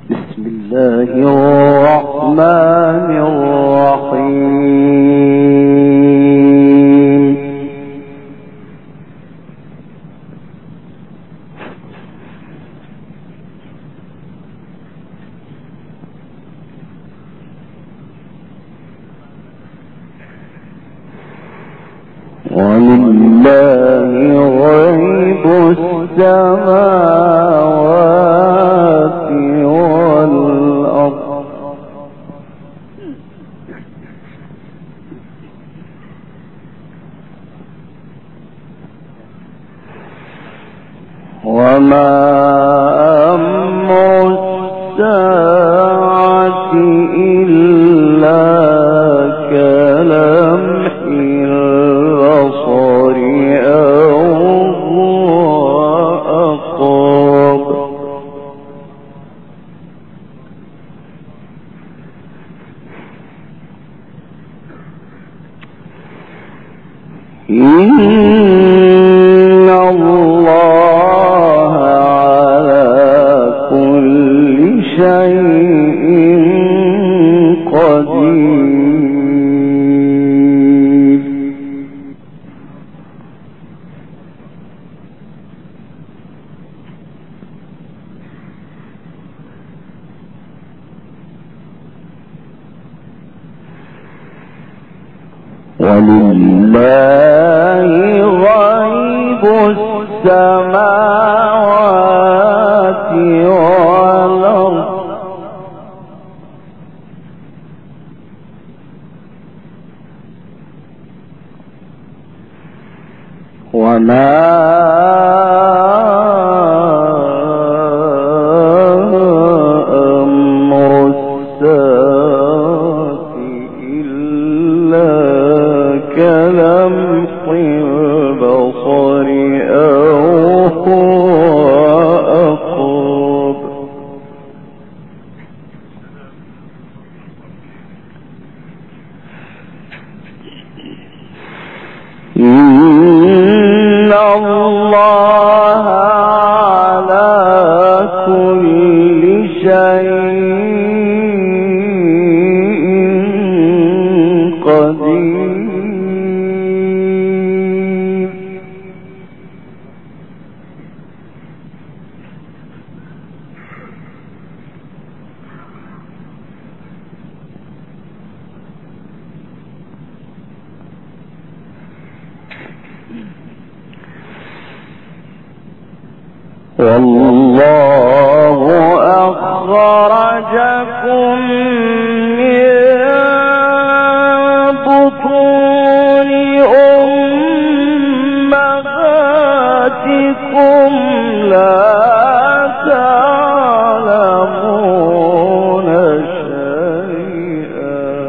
بسم الله الرحمن الرحيم. ولله غيب السماوات والأرض وما أمر الساعة إلا كلمح البصر أو هو أقرب إن الله على كل شيء قدير. ولله غيب السماوات والأرض وما أمر الساعة إلا كلمح البصر أو هو أقرب إن الله على كل شيء قدير. والله أخرجكم من بطون أمهاتكم لا تعلمون شيئا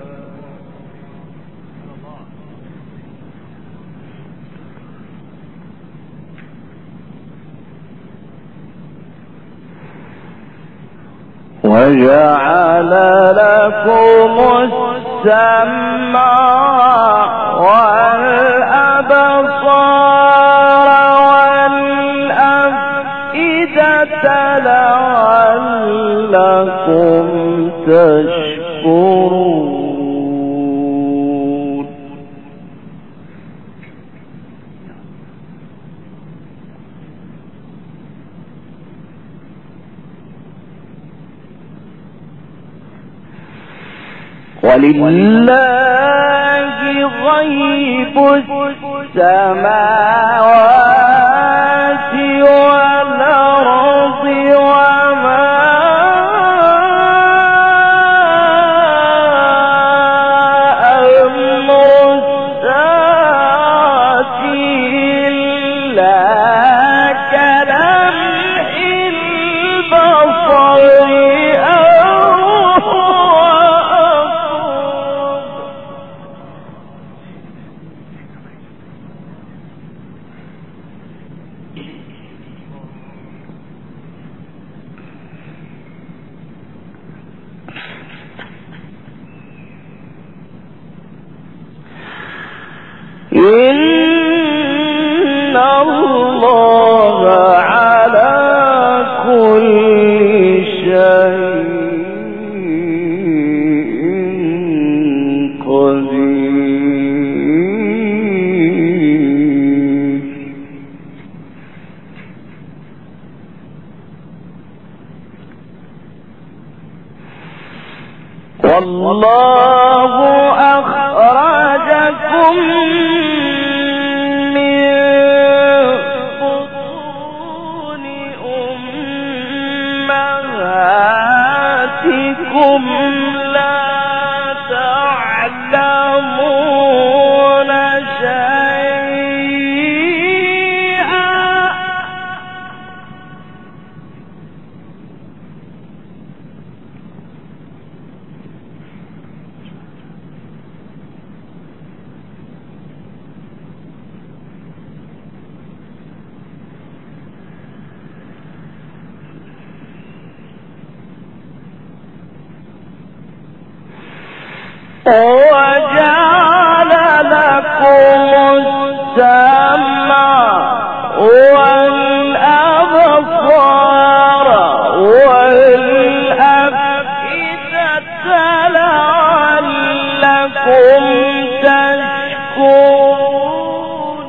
وجعل لكم السمع والأبصار والأفئدة لعلكم تشكرون. ولله غيب السماوات والأرض وما أمر الساعة إلا كلمح البصر إن الله على كل شيء والله أخرجكم من بطون أمهاتكم لا تعلمون شيئا وجعل لكم السمع والأبصار والأفئدة لعلكم تشكرون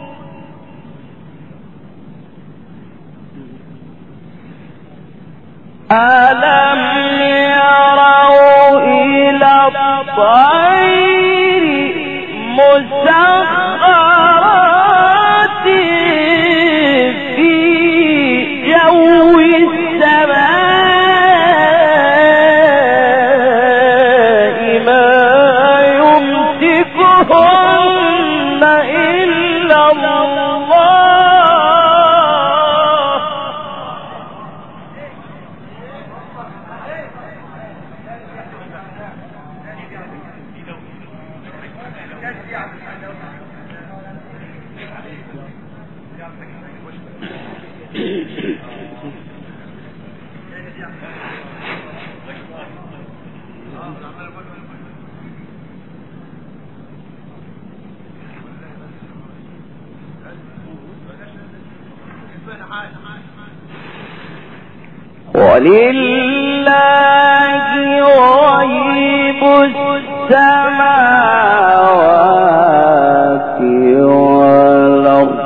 ألم يروا إلى الطير مسخرات في جو السماء ما يمسكهن إلا الله ولله غيب السماوات والأرض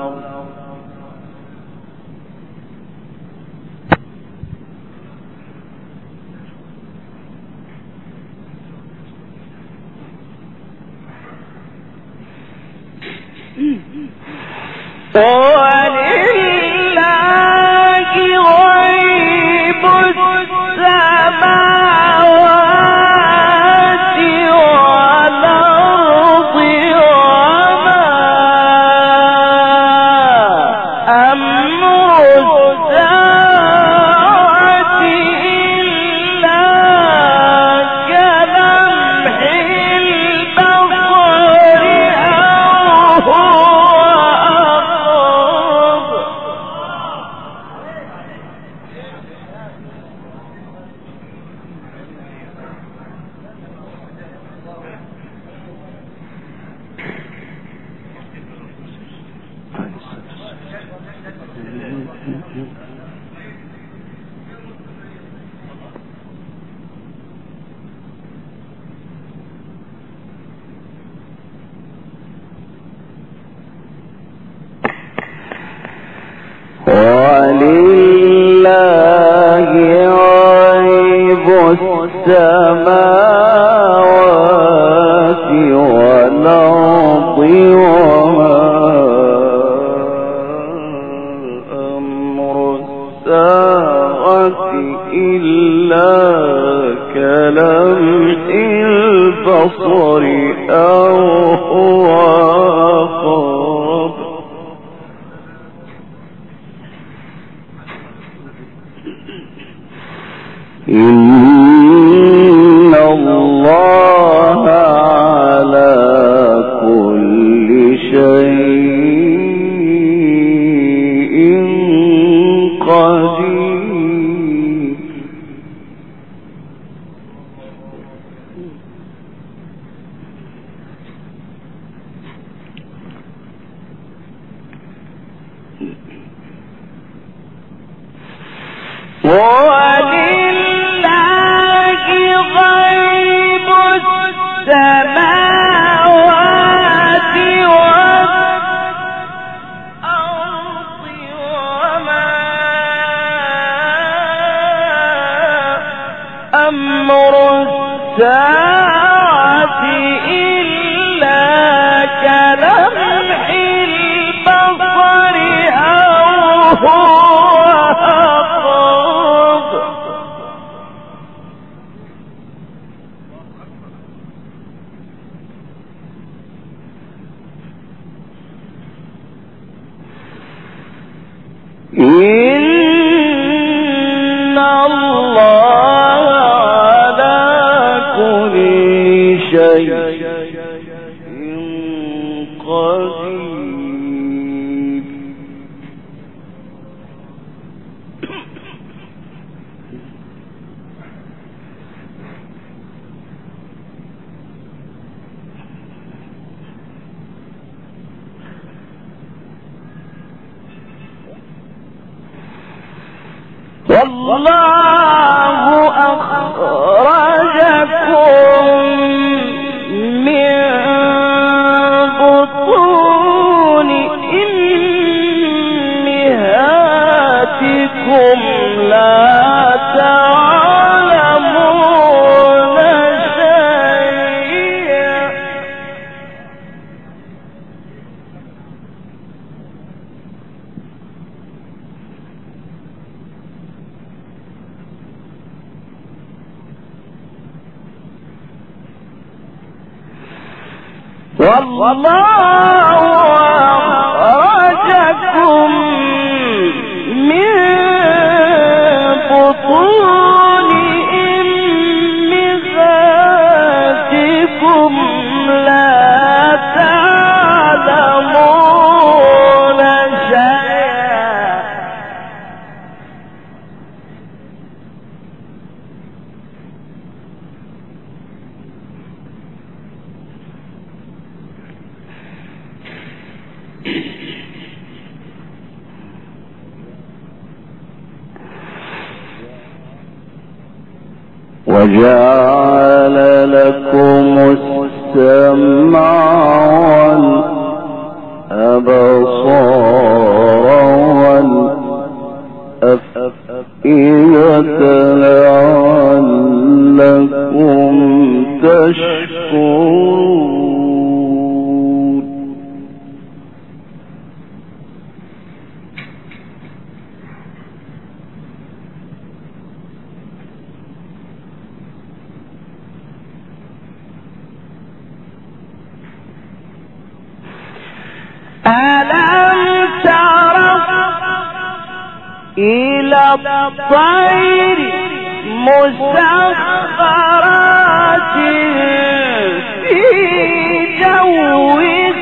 ولله غيب السماوات والأرض وما أمر الساعة إلا كلمح البصر أو هو أقرب إن الله على كل شيء قدير ولله غيب السماوات والأرض وما أمر الساعة إلا كلمح البصر أو هو أقرب إن الله على كل شيء قدير. والله أخرجكم من بطون أمهاتكم لا تعلمون شيئا والله أخرجكم من بطون أمهاتكم لا تعلمون شيئا وجعل لكم السمع والأبصار والأفئدة لعلكم تشكرون. ألم تر إلى الطير مسخرات في جو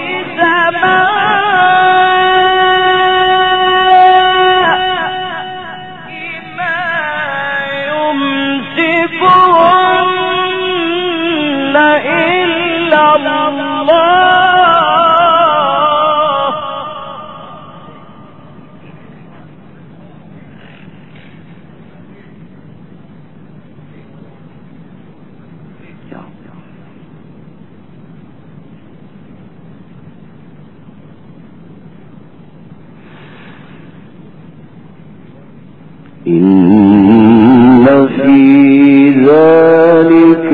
السماء ما يمسكهن إلا الله إن في ذلك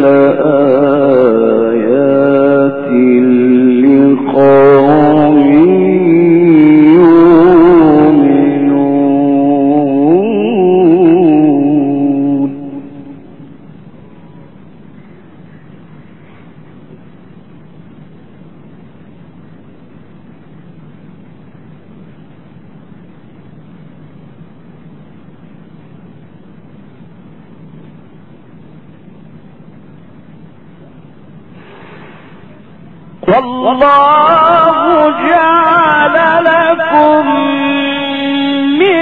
لآيات لقوم يؤمنون. والله جعل لكم من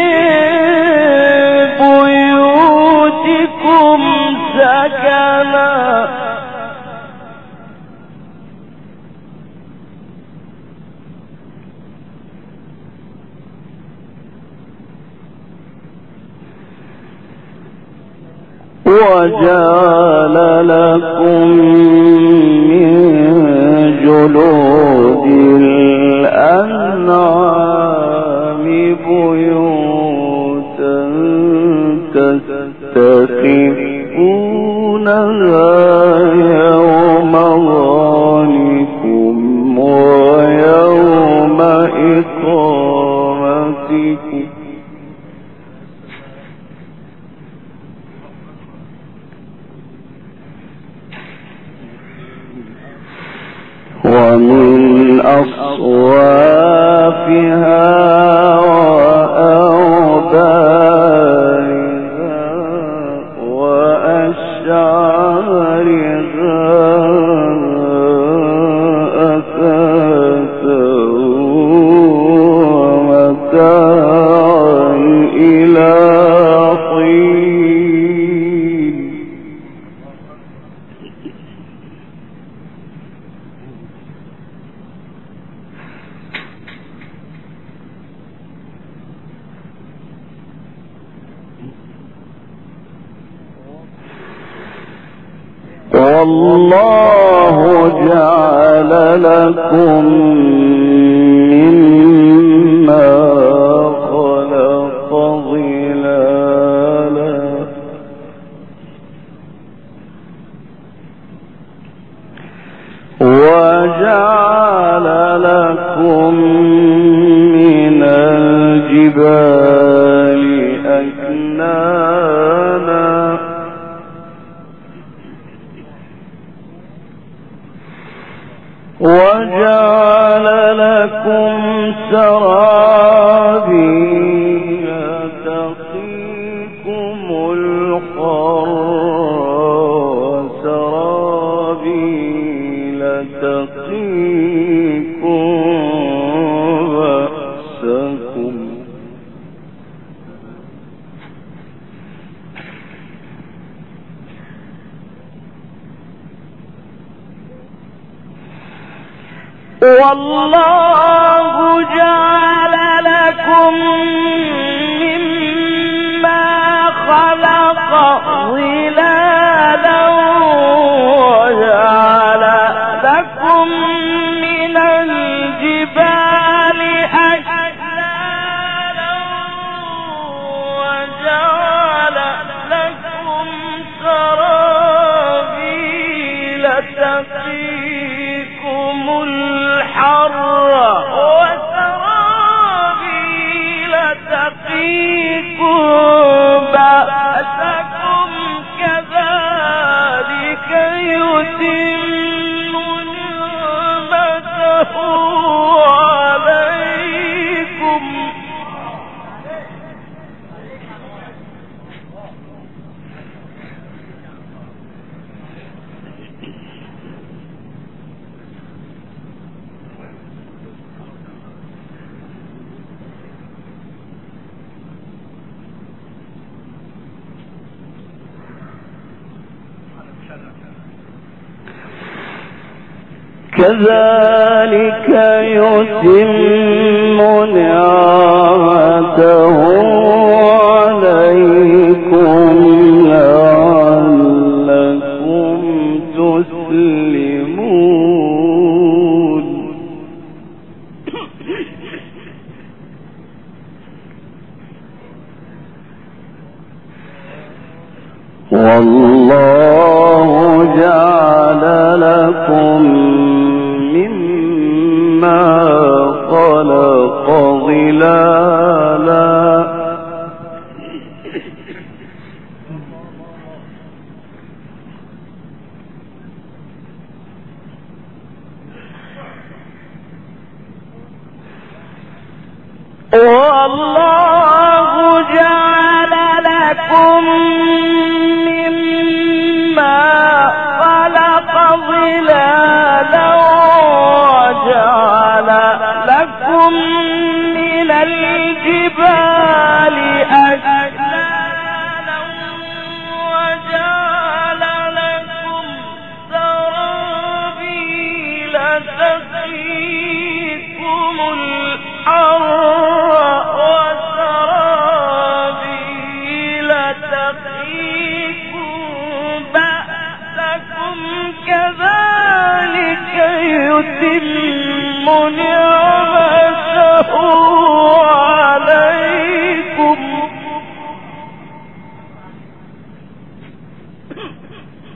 بيوتكم سكنا وجعل لكم من جلود الأنعام بيوتا تستخفون يوم ظانكم ويوم إقامتكم ومن أصوافها وأوبارها وأشعارها أثاثا ومتاعا إلى حين. والله جعل لكم مما خلق ظلالا وجعل لكم من الجبال أكنانا وجعل لكم سرابيل تقيكم الحر وسرابيل تقيكم بأسكم والله جعل لكم مما خلق ظلالا وجعل لكم من الجبال أكنانا وجعل لكم سرابيل تقيكم الحر وسرابيل تقيكم بأسكم كذلك يتم نعمته عليكم كذلك يتم نعمته عليكم لعلكم تسلمون والله جعل لكم مما خلق ظلالا والله جعل لكم مما خلق ظلالا وجعل لكم من الجبال أكنانا وجعل لكم سرابيل تقيكم الحر وسرابيل تقيكم بأسكم كذلك يتم نعمته عليكم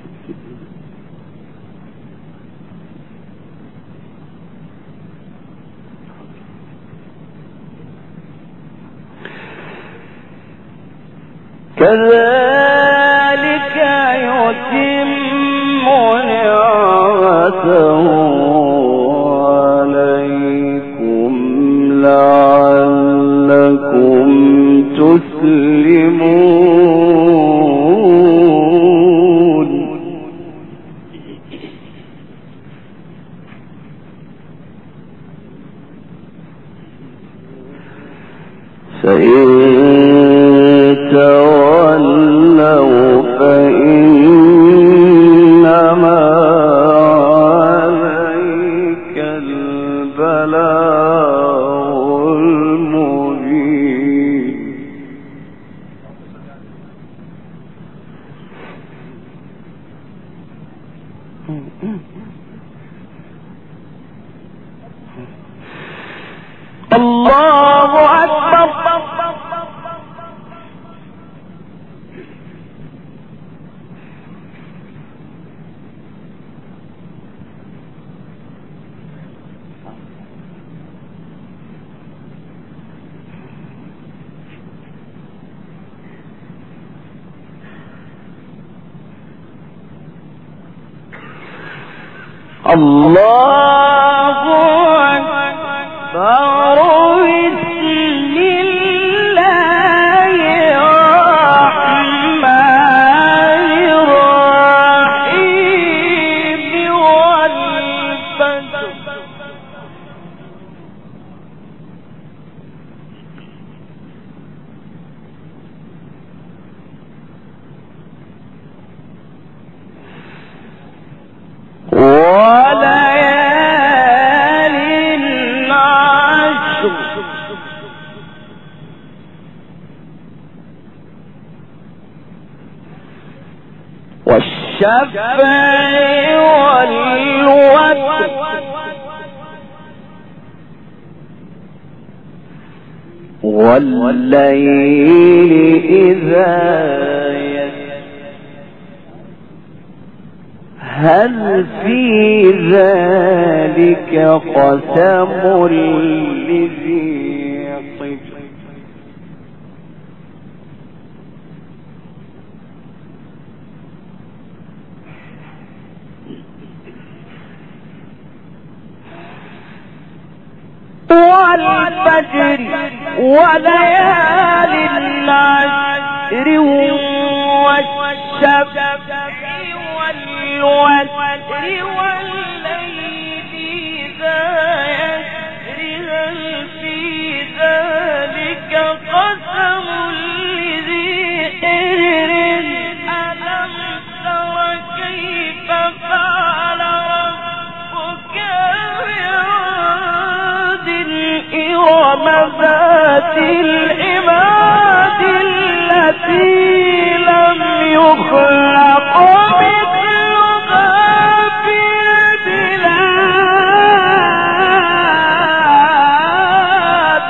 كذلك يتم نعمته عليكم لعلكم تسلمون. فإن تولوا فإنما عليك البلاغ المبين. الله أكبر. الله أكبر. بسم الله الرحمن الرحيم والفجر والشفع والوتر والليل إذا يسر هل في ذلك قسم لذي حجر. والفجر وليال العشر والشفع والوتر والليل إذا يسر هل في ذلك قسم لذي حجر. ألم تر كيف فعل ربك بعاد إرم ذات العماد التي لم يخلق مثلها في البلاد.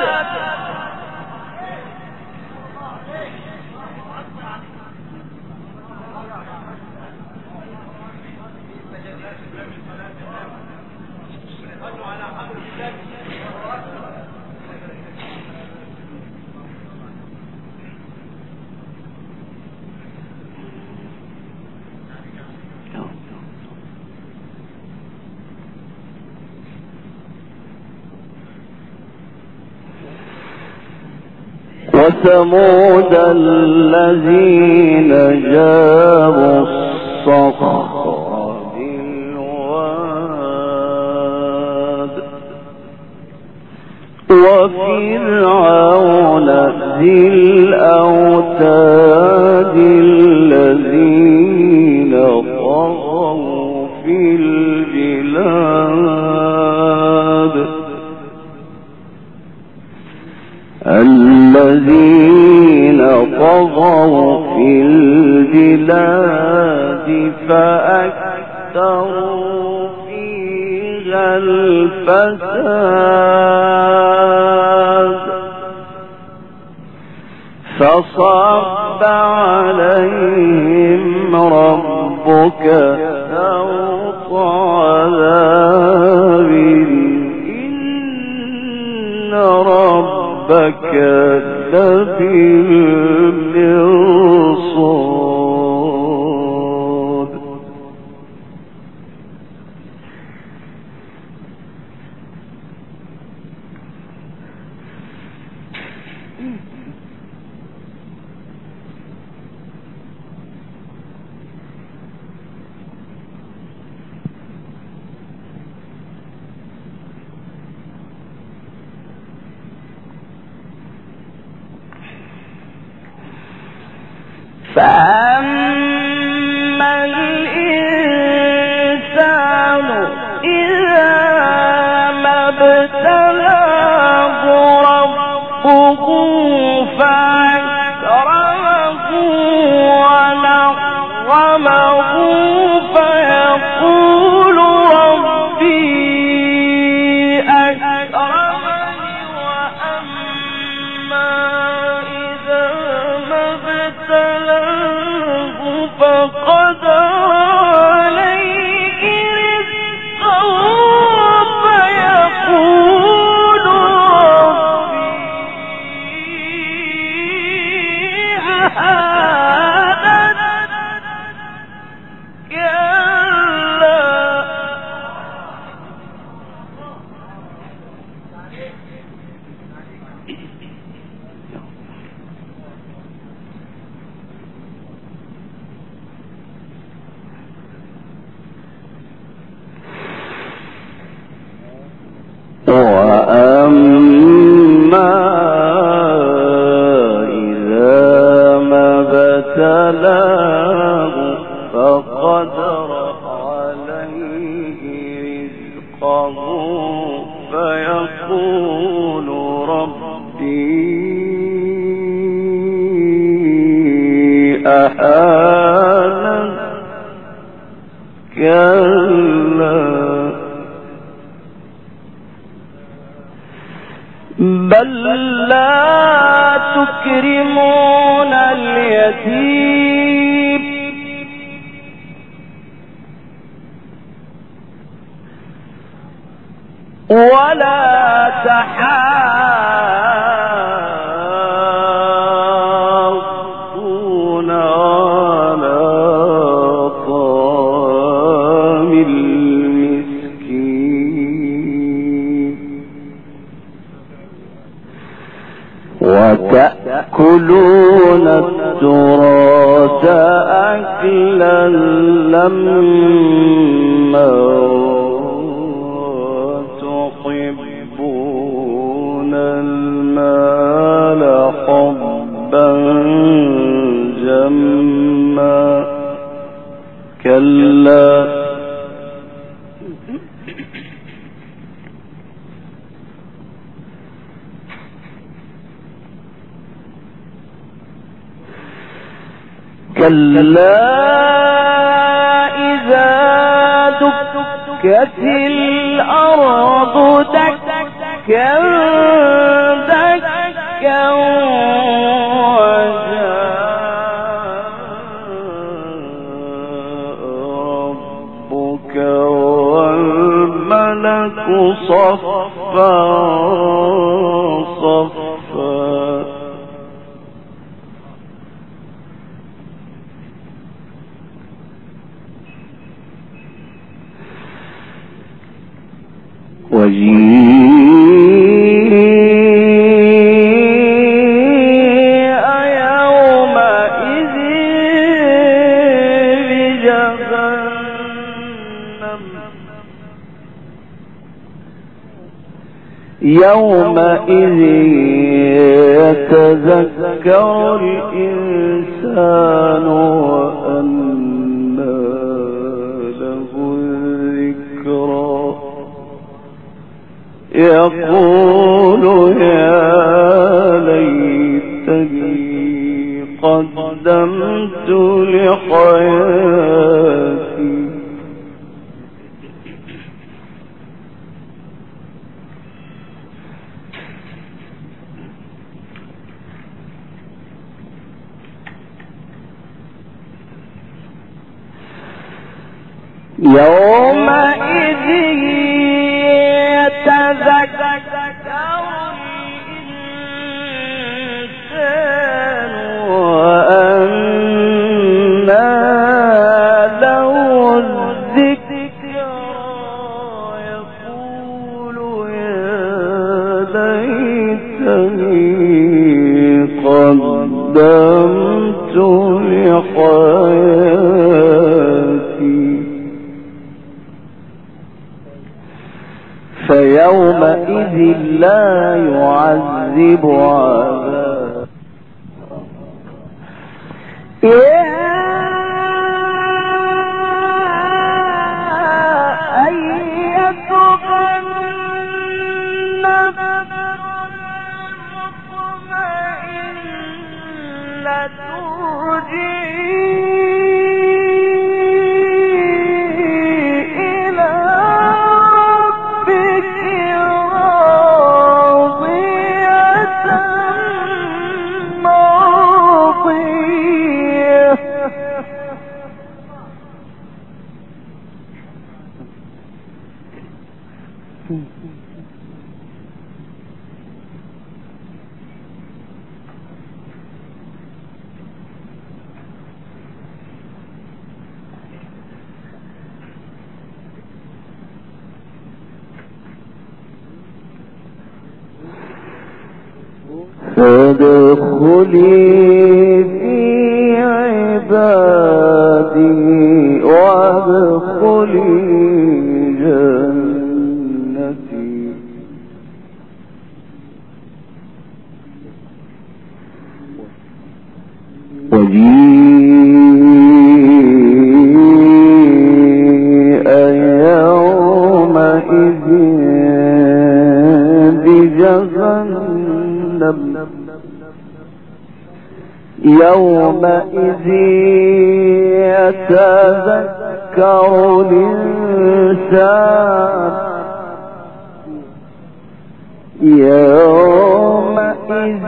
وثمود الذين جابوا الصخر بالواد وفرعون ذي الأوتاد الذين طغوا في البلاد الذين طغوا في البلاد فأكثروا فيها الفساد فصب عليهم ربك سوط عذاب إن ربك لبالمرصاد. فأما الإنسان إذا ما ابتلاه ربه فأكرمه ونعمه فيقول ربي أكرمني وأما إذا ما ابتلاه فقدر عليه رزقه فيقول ربي أهانن كلا وأما إذا ما ابتلاه فقدر عليه رزقه فيقول ربي أهانن كلا بل لا تكرمون اليتيم ولا تحاضون على طعام المسكين وتأكلون التراث أكلا لما وتحبون المال حبا جما كلا إذا دكت الأرض دكا دكا وجاء ربك والملك صفا صفا وجيء يومئذ بجهنم يومئذ يتذكر الإنسان وأنى له الذكرى يقول يا ليتني قدمت لحياتي يومئذ يتذكر الإنسان وأنى له الذكرى يقول يا ليتني قدمت لحياتي فيومئذ لا يعذب عذابه فادخلي في عبادي وادخلي جنتي وجيء يومئذ بجهنم يومئذ يتذكر الإنسان يومئذ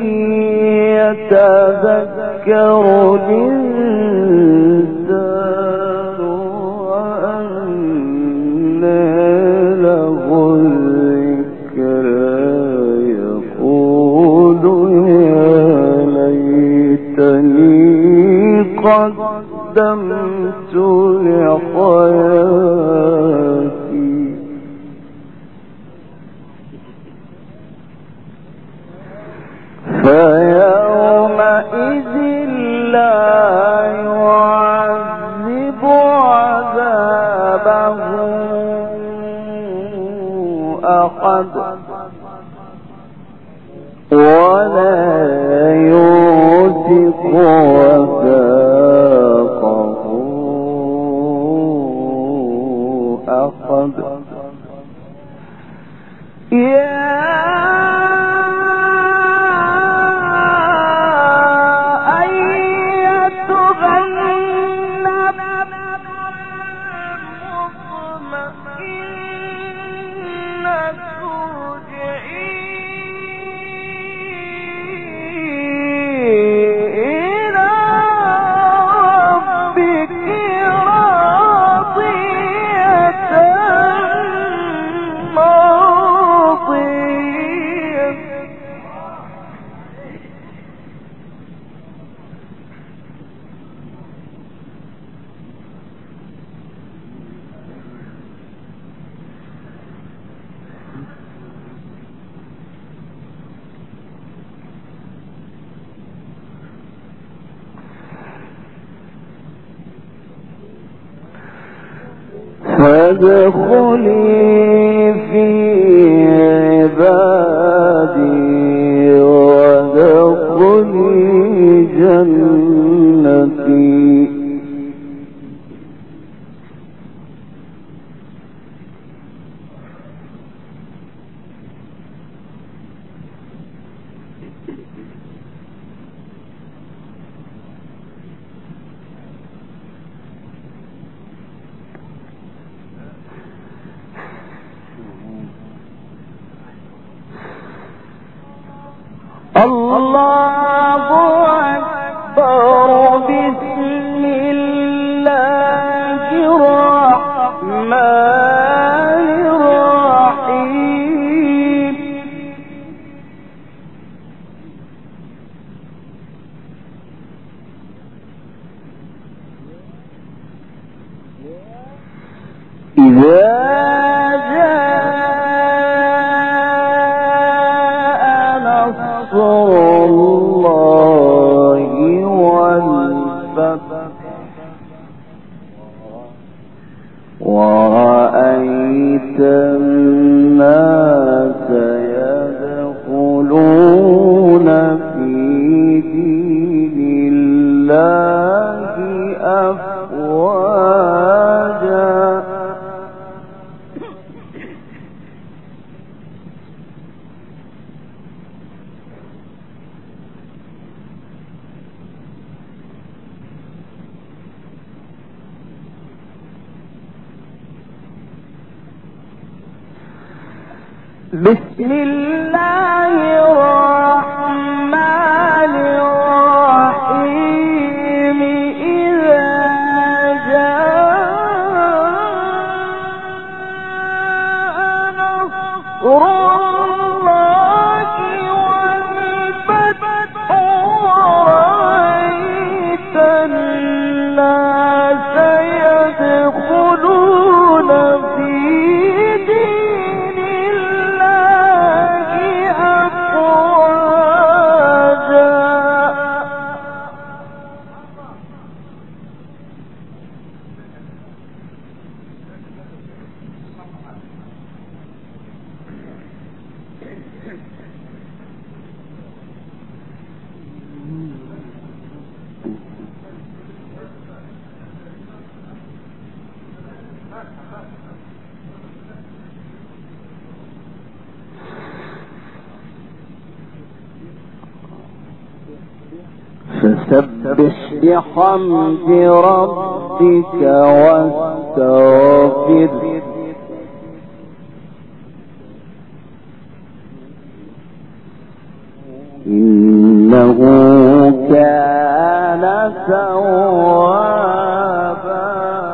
يتذكر الإنسان وأنى له الذكرى يقول قدمت لحياتي فيومئذ لا يعذب عذابه أحد ولا يوثق وثاقه أحد فادخلي في عبادي وادخلي جنتي الله أكبر بسم الله الرحمن الرحيم إذا الله والفتح ورأيت الناس يدخلون في دين الله أفواجا بسم الله الرحمن الرحيم إذا جاء نصر الله والفتح ورأيت الناس يدخلون في دين الله أفواجا فسبح بحمد ربك واستغفره إنه كان توابا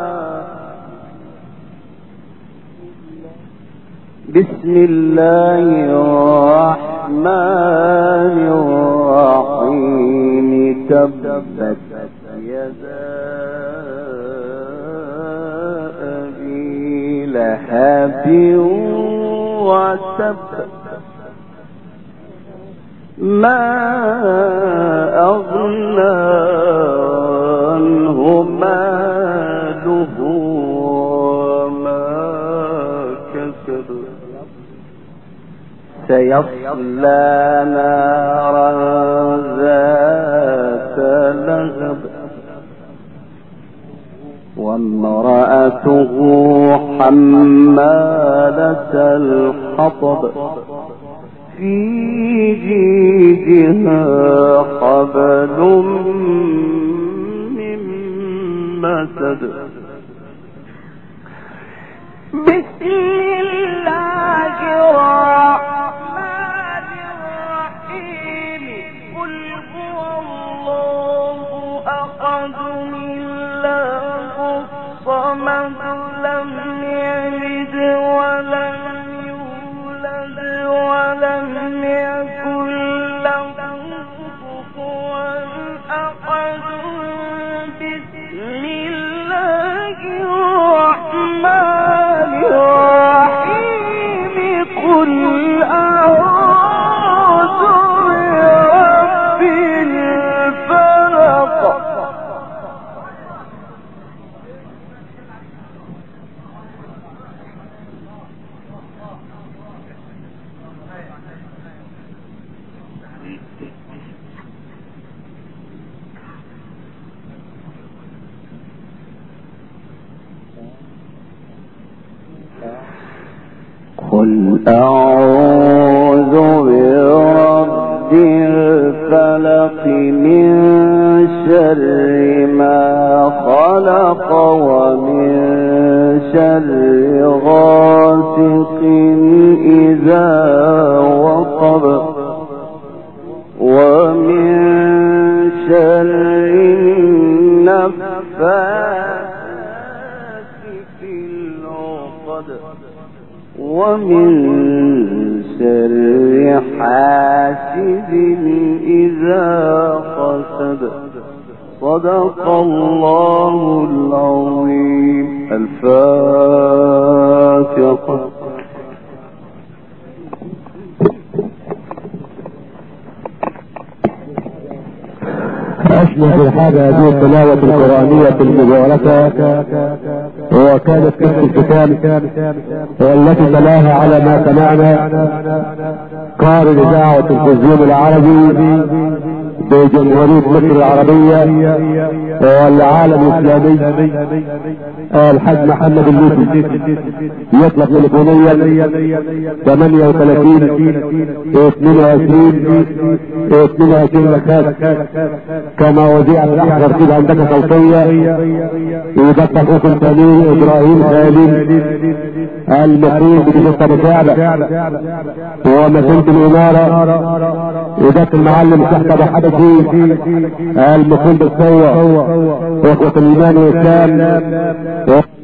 بسم الله الرحمن الرحيم تبت يدا أبي لهب وتب ما أغنى عنه ماله وما كسب سيصلى نارا ذات لهب وامرأته حمالة الحطب في جيدها حبل من مسد بسم الله الرحمن الرحيم قل هو الله أحد الله الصمد لم يلد ولم يولد ولم يكن له كفوا أحد بسم الله الرحمن الرحيم قل أعوذ برب الفلق قل أعوذ برب الفلق من شر ما خلق ومن شر غاسق إذا وقب ومن شر النفاثات في العقد ومن شر حاسد إذا حسد صدق الله العظيم. الفاتحة. أشمل في الحاجة هذه التلاوة القرآنية المباركة وكانت تحت الكتاب والتي تلاها على ما سمعنا قارئ الإذاعة والتلفزيون العربي بجمهورية مصر العربية والعالم الاسلامي الحاج محمد اللوسي يطلب تليفونيا 38 22 لكات كما وزيع الاحضر كده عندك صوتية يدفع اخوكم ثاني ابراهيم خالد المقيم بجزء مساعدة ومسنة الامارة يدفع المعلم تحت ابو حبشي المقيم بالسوة واخوة الايمان والاسلام